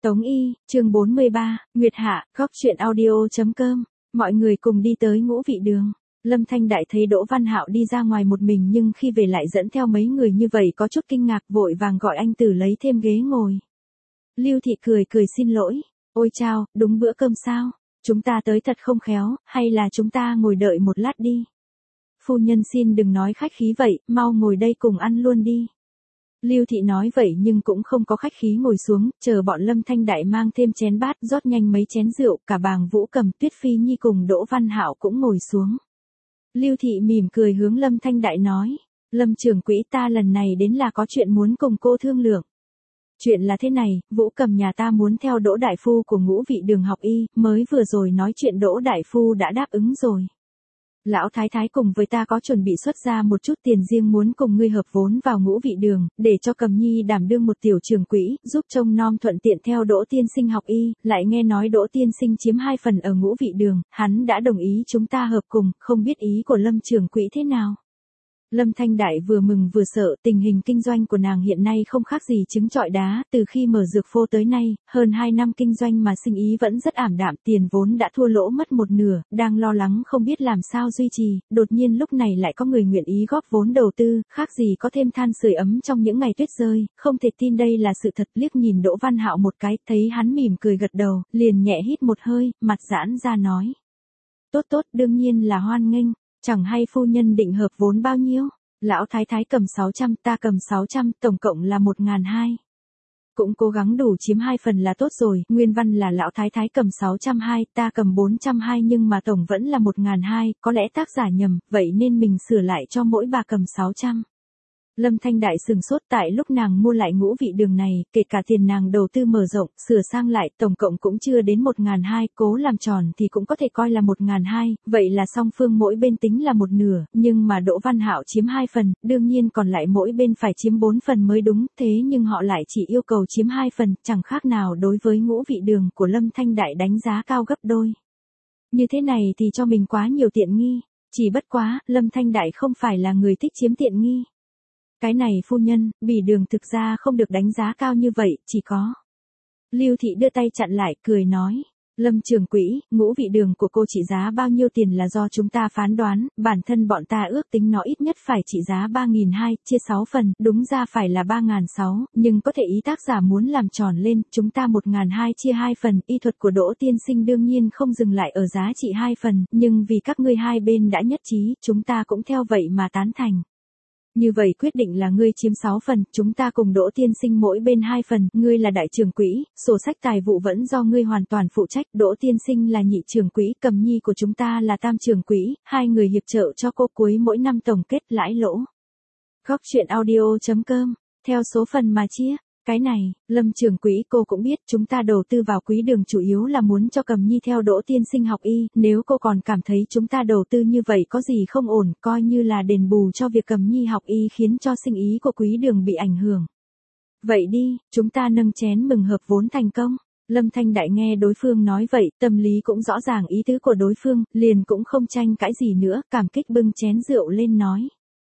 Tống Y, chương 43, Nguyệt Hạ, góc truyện audio.com, mọi người cùng đi tới Ngũ Vị Đường. Lâm Thanh Đại thấy Đỗ Văn Hạo đi ra ngoài một mình nhưng khi về lại dẫn theo mấy người như vậy có chút kinh ngạc, vội vàng gọi anh Tử lấy thêm ghế ngồi. Lưu Thị cười xin lỗi, ôi chao, đúng bữa cơm sao, chúng ta tới thật không khéo, hay là chúng ta ngồi đợi một lát đi. Phu nhân xin đừng nói khách khí vậy, mau ngồi đây cùng ăn luôn đi. Lưu Thị nói vậy nhưng cũng không có khách khí ngồi xuống, chờ bọn Lâm Thanh Đại mang thêm chén bát, rót nhanh mấy chén rượu, cả Bàng Vũ Cầm, Tuyết Phi Nhi cùng Đỗ Văn Hạo cũng ngồi xuống. Lưu Thị mỉm cười hướng Lâm Thanh Đại nói, Lâm trưởng quỹ, ta lần này đến là có chuyện muốn cùng cô thương lượng. Chuyện là thế này, Vũ Cầm nhà ta muốn theo Đỗ Đại Phu của Ngũ Vị Đường học y, mới vừa rồi nói chuyện Đỗ Đại Phu đã đáp ứng rồi. Lão Thái Thái cùng với ta có chuẩn bị xuất ra một chút tiền riêng muốn cùng ngươi hợp vốn vào Ngũ Vị Đường, để cho Cầm Nhi đảm đương một tiểu trưởng quỹ, giúp trông nom thuận tiện theo Đỗ tiên sinh học y, lại nghe nói Đỗ tiên sinh chiếm 2 phần ở Ngũ Vị Đường, hắn đã đồng ý chúng ta hợp cùng, không biết ý của Lâm trưởng quỹ thế nào. Lâm Thanh Đại vừa mừng vừa sợ, tình hình kinh doanh của nàng hiện nay không khác gì trứng trọi đá, từ khi mở dược phô tới nay, hơn 2 năm kinh doanh mà sinh ý vẫn rất ảm đạm, tiền vốn đã thua lỗ mất một nửa, đang lo lắng không biết làm sao duy trì, đột nhiên lúc này lại có người nguyện ý góp vốn đầu tư, khác gì có thêm than sưởi ấm trong những ngày tuyết rơi, không thể tin đây là sự thật. Liếc nhìn Đỗ Văn Hạo một cái, thấy hắn mỉm cười gật đầu, liền nhẹ hít một hơi, mặt giãn ra nói. Tốt, đương nhiên là hoan nghênh. Chẳng hay phu nhân định hợp vốn bao nhiêu? Lão Thái Thái cầm 600, ta cầm 600, tổng cộng là 1.200. Cũng cố gắng đủ chiếm 2 phần là tốt rồi, nguyên văn là Lão Thái Thái cầm 620, ta cầm 420 nhưng mà tổng vẫn là 1.200, có lẽ tác giả nhầm, vậy nên mình sửa lại cho mỗi bà cầm 600. Lâm Thanh Đại sừng sốt, tại lúc nàng mua lại Ngũ Vị Đường này, kể cả tiền nàng đầu tư mở rộng, sửa sang lại, tổng cộng cũng chưa đến 1.200, cố làm tròn thì cũng có thể coi là 1.200, vậy là song phương mỗi bên tính là một nửa, nhưng mà Đỗ Văn Hạo chiếm 2 phần, đương nhiên còn lại mỗi bên phải chiếm 4 phần mới đúng, thế nhưng họ lại chỉ yêu cầu chiếm 2 phần, chẳng khác nào đối với Ngũ Vị Đường của Lâm Thanh Đại đánh giá cao gấp đôi. Như thế này thì cho mình quá nhiều tiện nghi, chỉ bất quá, Lâm Thanh Đại không phải là người thích chiếm tiện nghi. Cái này phu nhân, Bỉ Đường thực ra không được đánh giá cao như vậy, chỉ có. Lưu Thị đưa tay chặn lại, cười nói, Lâm trưởng quỹ, Ngũ Vị Đường của cô trị giá bao nhiêu tiền là do chúng ta phán đoán, bản thân bọn ta ước tính nó ít nhất phải trị giá 3.200, chia 6 phần, đúng ra phải là 3.600, nhưng có thể ý tác giả muốn làm tròn lên, chúng ta 1.200 chia 2 phần, y thuật của Đỗ tiên sinh đương nhiên không dừng lại ở giá trị 2 phần, nhưng vì các ngươi hai bên đã nhất trí, chúng ta cũng theo vậy mà tán thành. Như vậy quyết định là ngươi chiếm 6 phần, chúng ta cùng Đỗ tiên sinh mỗi bên 2 phần, ngươi là đại trưởng quỹ, sổ sách tài vụ vẫn do ngươi hoàn toàn phụ trách, Đỗ tiên sinh là nhị trưởng quỹ, Cầm Nhi của chúng ta là tam trưởng quỹ, hai người hiệp trợ cho cô cuối mỗi năm tổng kết lãi lỗ. Góc truyện audio.com, theo số phần mà chia. Cái này, Lâm trưởng quỹ cô cũng biết, chúng ta đầu tư vào Quý Đường chủ yếu là muốn cho Cầm Nhi theo Đỗ tiên sinh học y, nếu cô còn cảm thấy chúng ta đầu tư như vậy có gì không ổn, coi như là đền bù cho việc Cầm Nhi học y khiến cho sinh ý của Quý Đường bị ảnh hưởng. Vậy đi, chúng ta nâng chén mừng hợp vốn thành công. Lâm Thanh Đại nghe đối phương nói vậy, tâm lý cũng rõ ràng ý tứ của đối phương, liền cũng không tranh cãi gì nữa, cảm kích bưng chén rượu lên nói.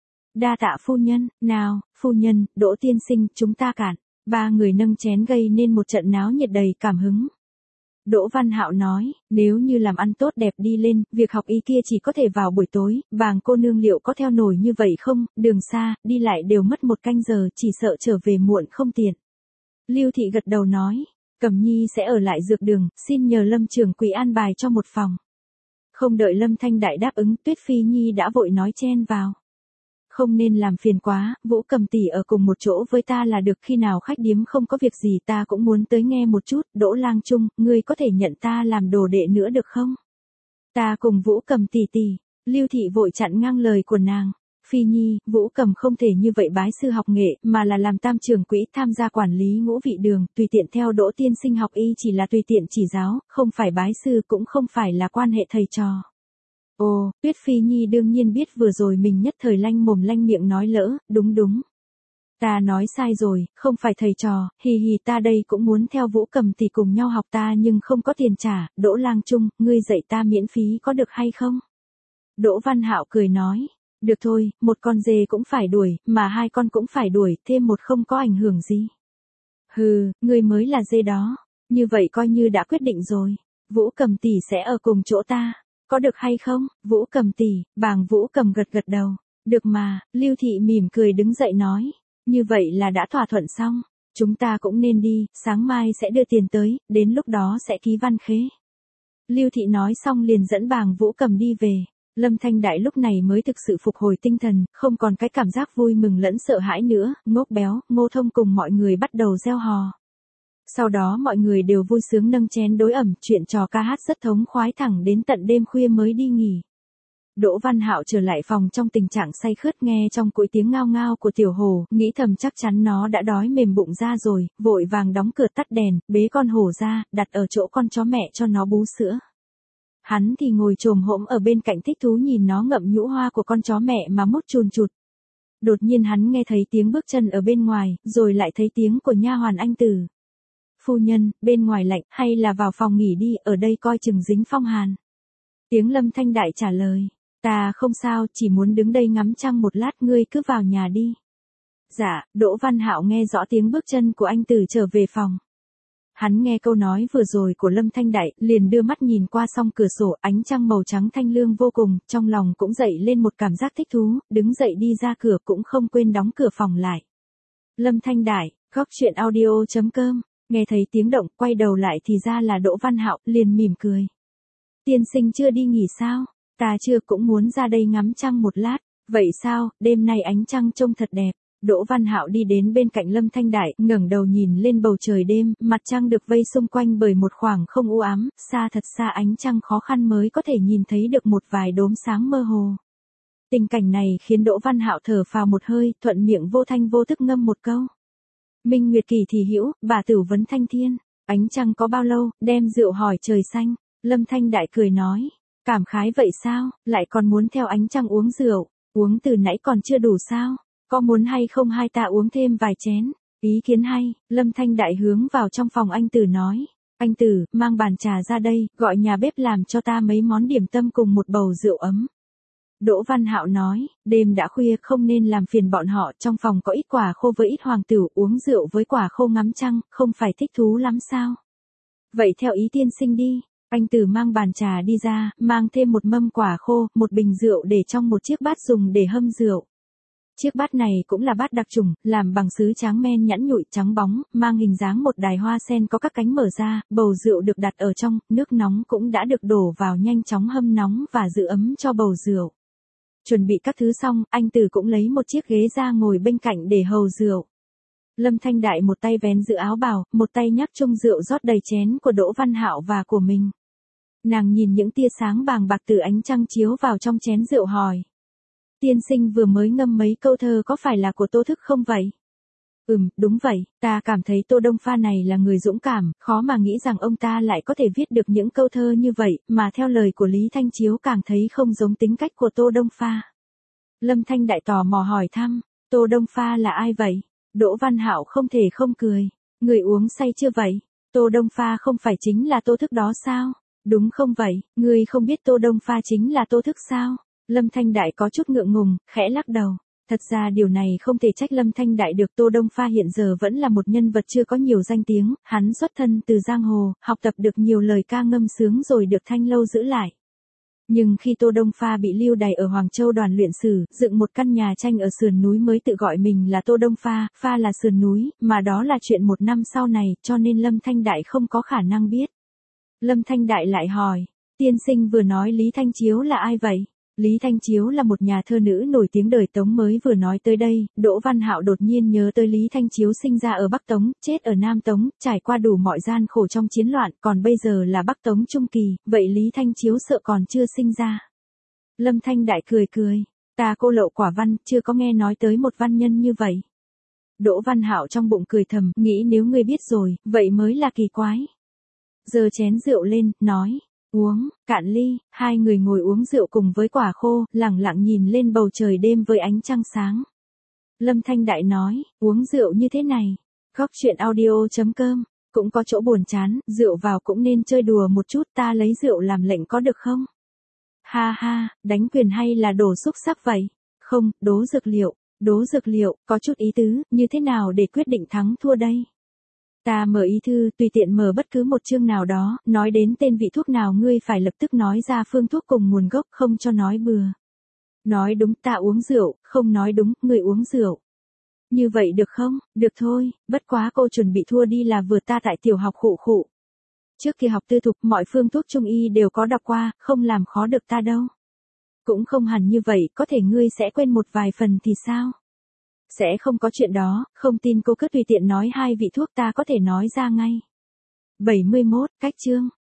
Đa tạ phu nhân, nào, phu nhân, Đỗ tiên sinh, chúng ta cạn. Ba người nâng chén gây nên một trận náo nhiệt đầy cảm hứng. Đỗ Văn Hạo nói, nếu như làm ăn tốt đẹp đi lên, việc học y kia chỉ có thể vào buổi tối, Bàng cô nương liệu có theo nổi như vậy không, đường xa, đi lại đều mất 1 canh giờ, chỉ sợ trở về muộn không tiện. Lưu Thị gật đầu nói, Cầm Nhi sẽ ở lại dược đường, xin nhờ Lâm trưởng quỹ an bài cho một phòng. Không đợi Lâm Thanh Đại đáp ứng, Tuyết Phi Nhi đã vội nói chen vào. Không nên làm phiền quá, Vũ Cầm tỷ ở cùng một chỗ với ta là được, khi nào khách điếm không có việc gì ta cũng muốn tới nghe một chút, Đỗ lang trung, ngươi có thể nhận ta làm đồ đệ nữa được không? Ta cùng Vũ Cầm tỷ tỷ, Lưu Thị vội chặn ngang lời của nàng. Phi Nhi, Vũ Cầm không thể như vậy bái sư học nghệ, mà là làm tam trưởng quỹ tham gia quản lý Ngũ Vị Đường, tùy tiện theo Đỗ tiên sinh học y chỉ là tùy tiện chỉ giáo, không phải bái sư cũng không phải là quan hệ thầy trò. Ồ, Tuyết Phi Nhi đương nhiên biết vừa rồi mình nhất thời lanh mồm lanh miệng nói lỡ, đúng. Ta nói sai rồi, không phải thầy trò, hì ta đây cũng muốn theo Vũ Cầm tỷ cùng nhau học ta nhưng không có tiền trả, Đỗ lang trung, ngươi dạy ta miễn phí có được hay không? Đỗ Văn Hạo cười nói, được thôi, 1 con dê cũng phải đuổi, mà 2 con cũng phải đuổi, thêm 1 không có ảnh hưởng gì. Hừ, ngươi mới là dê đó. Như vậy coi như đã quyết định rồi. Vũ Cầm tỷ sẽ ở cùng chỗ ta. Có được hay không? Vũ Cầm tỷ, bàng Vũ Cầm gật gật đầu. Được mà, Lưu Thị mỉm cười đứng dậy nói. Như vậy là đã thỏa thuận xong. Chúng ta cũng nên đi, sáng mai sẽ đưa tiền tới, đến lúc đó sẽ ký văn khế. Lưu Thị nói xong liền dẫn bàng Vũ Cầm đi về. Lâm Thanh Đại lúc này mới thực sự phục hồi tinh thần, không còn cái cảm giác vui mừng lẫn sợ hãi nữa, Ngốc Béo, Ngô Thông cùng mọi người bắt đầu reo hò. Sau đó mọi người đều vui sướng nâng chén đối ẩm, chuyện trò ca hát rất thống khoái thẳng đến tận đêm khuya mới đi nghỉ. Đỗ Văn Hạo trở lại phòng trong tình trạng say khướt nghe trong cõi tiếng ngao ngao của tiểu hổ, nghĩ thầm chắc chắn nó đã đói mềm bụng ra rồi, vội vàng đóng cửa tắt đèn, bế con hổ ra, đặt ở chỗ con chó mẹ cho nó bú sữa. Hắn thì ngồi chồm hổm ở bên cạnh thích thú nhìn nó ngậm nhũ hoa của con chó mẹ mà mút chùn chụt. Đột nhiên hắn nghe thấy tiếng bước chân ở bên ngoài, rồi lại thấy tiếng của nha hoàn Anh Tử. Phu nhân, bên ngoài lạnh, hay là vào phòng nghỉ đi, ở đây coi chừng dính phong hàn. Tiếng Lâm Thanh Đại trả lời, ta không sao, chỉ muốn đứng đây ngắm trăng một lát, ngươi cứ vào nhà đi. Dạ, Đỗ Văn Hạo nghe rõ tiếng bước chân của Anh Tử trở về phòng. Hắn nghe câu nói vừa rồi của Lâm Thanh Đại, liền đưa mắt nhìn qua song cửa sổ, ánh trăng màu trắng thanh lương vô cùng, trong lòng cũng dậy lên một cảm giác thích thú, đứng dậy đi ra cửa cũng không quên đóng cửa phòng lại. Lâm Thanh Đại, góc chuyện audio.com, nghe thấy tiếng động, quay đầu lại thì ra là Đỗ Văn Hạo, liền mỉm cười. Tiên sinh chưa đi nghỉ sao? Ta chưa, cũng muốn ra đây ngắm trăng một lát. Vậy sao, đêm nay ánh trăng trông thật đẹp. Đỗ Văn Hạo đi đến bên cạnh Lâm Thanh Đại, ngẩng đầu nhìn lên bầu trời đêm, mặt trăng được vây xung quanh bởi một khoảng không u ám, xa thật xa ánh trăng khó khăn mới có thể nhìn thấy được một vài đốm sáng mơ hồ. Tình cảnh này khiến Đỗ Văn Hạo thở phào một hơi, thuận miệng vô thanh vô thức ngâm một câu. Minh Nguyệt kỳ thì hữu, bà tử vấn thanh thiên, ánh trăng có bao lâu, đem rượu hỏi trời xanh. Lâm Thanh Đại cười nói, cảm khái vậy sao, lại còn muốn theo ánh trăng uống rượu, uống từ nãy còn chưa đủ sao, có muốn hay không hai ta uống thêm vài chén, ý kiến hay. Lâm Thanh Đại hướng vào trong phòng Anh Tử nói, Anh Tử, mang bàn trà ra đây, gọi nhà bếp làm cho ta mấy món điểm tâm cùng một bầu rượu ấm. Đỗ Văn Hạo nói, đêm đã khuya không nên làm phiền bọn họ, trong phòng có ít quả khô với ít hoàng tử, uống rượu với quả khô ngắm trăng, không phải thích thú lắm sao? Vậy theo ý tiên sinh đi. Anh Tử mang bàn trà đi ra, mang thêm một mâm quả khô, một bình rượu để trong một chiếc bát dùng để hâm rượu. Chiếc bát này cũng là bát đặc trùng, làm bằng sứ tráng men nhẵn nhụi trắng bóng, mang hình dáng một đài hoa sen có các cánh mở ra, bầu rượu được đặt ở trong, nước nóng cũng đã được đổ vào nhanh chóng hâm nóng và giữ ấm cho bầu rượu. Chuẩn bị các thứ xong, Anh Tử cũng lấy một chiếc ghế ra ngồi bên cạnh để hầu rượu. Lâm Thanh Đại một tay vén giữ áo bào, một tay nhắc chung rượu rót đầy chén của Đỗ Văn Hạo và của mình. Nàng nhìn những tia sáng bàng bạc từ ánh trăng chiếu vào trong chén rượu hỏi. Tiên sinh vừa mới ngâm mấy câu thơ có phải là của Tô Thức không vậy? Đúng vậy, ta cảm thấy Tô Đông Pha này là người dũng cảm, khó mà nghĩ rằng ông ta lại có thể viết được những câu thơ như vậy, mà theo lời của Lý Thanh Chiếu càng thấy không giống tính cách của Tô Đông Pha. Lâm Thanh Đại tò mò hỏi thăm, Tô Đông Pha là ai vậy? Đỗ Văn Hạo không thể không cười, người uống say chưa vậy? Tô Đông Pha không phải chính là Tô Thức đó sao? Đúng không vậy, ngươi không biết Tô Đông Pha chính là Tô Thức sao? Lâm Thanh Đại có chút ngượng ngùng, khẽ lắc đầu. Thật ra điều này không thể trách Lâm Thanh Đại được, Tô Đông Pha hiện giờ vẫn là một nhân vật chưa có nhiều danh tiếng, hắn xuất thân từ giang hồ, học tập được nhiều lời ca ngâm sướng rồi được Thanh Lâu giữ lại. Nhưng khi Tô Đông Pha bị lưu đày ở Hoàng Châu đoàn luyện sử, dựng một căn nhà tranh ở sườn núi mới tự gọi mình là Tô Đông Pha, Pha là sườn núi, mà đó là chuyện một năm sau này, cho nên Lâm Thanh Đại không có khả năng biết. Lâm Thanh Đại lại hỏi, tiên sinh vừa nói Lý Thanh Chiếu là ai vậy? Lý Thanh Chiếu là một nhà thơ nữ nổi tiếng đời Tống mới vừa nói tới đây, Đỗ Văn Hạo đột nhiên nhớ tới Lý Thanh Chiếu sinh ra ở Bắc Tống, chết ở Nam Tống, trải qua đủ mọi gian khổ trong chiến loạn, còn bây giờ là Bắc Tống Trung Kỳ, vậy Lý Thanh Chiếu sợ còn chưa sinh ra. Lâm Thanh Đại cười cười, ta cô lậu quả văn, chưa có nghe nói tới một văn nhân như vậy. Đỗ Văn Hạo trong bụng cười thầm, nghĩ nếu ngươi biết rồi, vậy mới là kỳ quái. Giơ chén rượu lên, nói. Uống, cạn ly, hai người ngồi uống rượu cùng với quả khô, lẳng lặng nhìn lên bầu trời đêm với ánh trăng sáng. Lâm Thanh Đại nói, uống rượu như thế này, góc chuyện audio.com, cũng có chỗ buồn chán, rượu vào cũng nên chơi đùa một chút, ta lấy rượu làm lệnh có được không? Ha ha, đánh quyền hay là đổ xúc sắc vậy? Không, đố dược liệu, có chút ý tứ, như thế nào để quyết định thắng thua đây? Ta mở ý thư, tùy tiện mở bất cứ một chương nào đó, nói đến tên vị thuốc nào ngươi phải lập tức nói ra phương thuốc cùng nguồn gốc, không cho nói bừa. Nói đúng, ta uống rượu, không nói đúng, ngươi uống rượu. Như vậy được không? Được thôi, bất quá cô chuẩn bị thua đi là vừa ta tại tiểu học khụ khụ. Trước khi học tư thục mọi phương thuốc trung y đều có đọc qua, không làm khó được ta đâu. Cũng không hẳn như vậy, có thể ngươi sẽ quên một vài phần thì sao? Sẽ không có chuyện đó, không tin cô cứ tùy tiện nói hai vị thuốc ta có thể nói ra ngay. 71, cách chương.